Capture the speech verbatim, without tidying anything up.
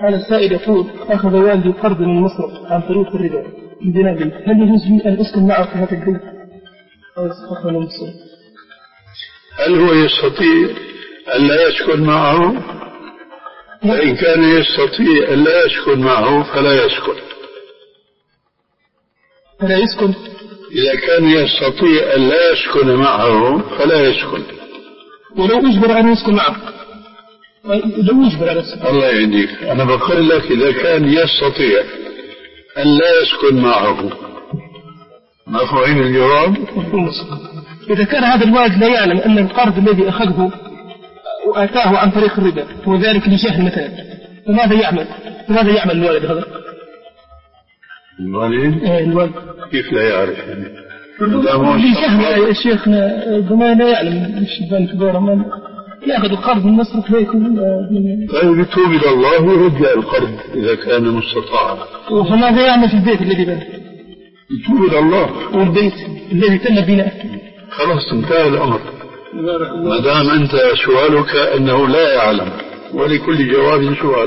هذا السائل يقول: أخذ والدي قرض من مصر عن طريق الربا من بناء بيت، هل يجوز لي أن أسكن معه في هذا البيت أو أسقطه من مصر؟ هل هو يستطيع أن لا يسكن معه؟ فإن كان يستطيع أن لا يسكن معه فلا يسكن. فلا يسكن؟ إذا كان يستطيع أن لا يسكن معه فلا يسكن. ولو أجبر أن يسكن معه؟ لو أجبر على السكن. الله يهديك، أنا بقول لك إذا كان يستطيع أن لا يسكن معه. مفهوم الجواب؟ إذا كان هذا الوالد لا يعلم أن القرض الذي أخذه وآتاه عن طريق الربا وذلك لجهل مثلا، فماذا يعمل؟ فماذا يعمل الوالد هذا؟ الوالد؟ إيه الوالد. كيف لا يعرف يعني؟ لجهل يا شيخنا، بما لا يعلم الشبان كبار من يأخذ القرض من مصر فيكون. طيب يتوب إلى الله ويرجع القرض إذا كان مستطاعا. فماذا يعمل في البيت الذي بنى؟ يتوب إلى الله. والبيت الذي تم بناءه خلاص انتهى الأمر. ما دام أنت سؤالك أنه لا يعلم، ولكل جواب سؤال.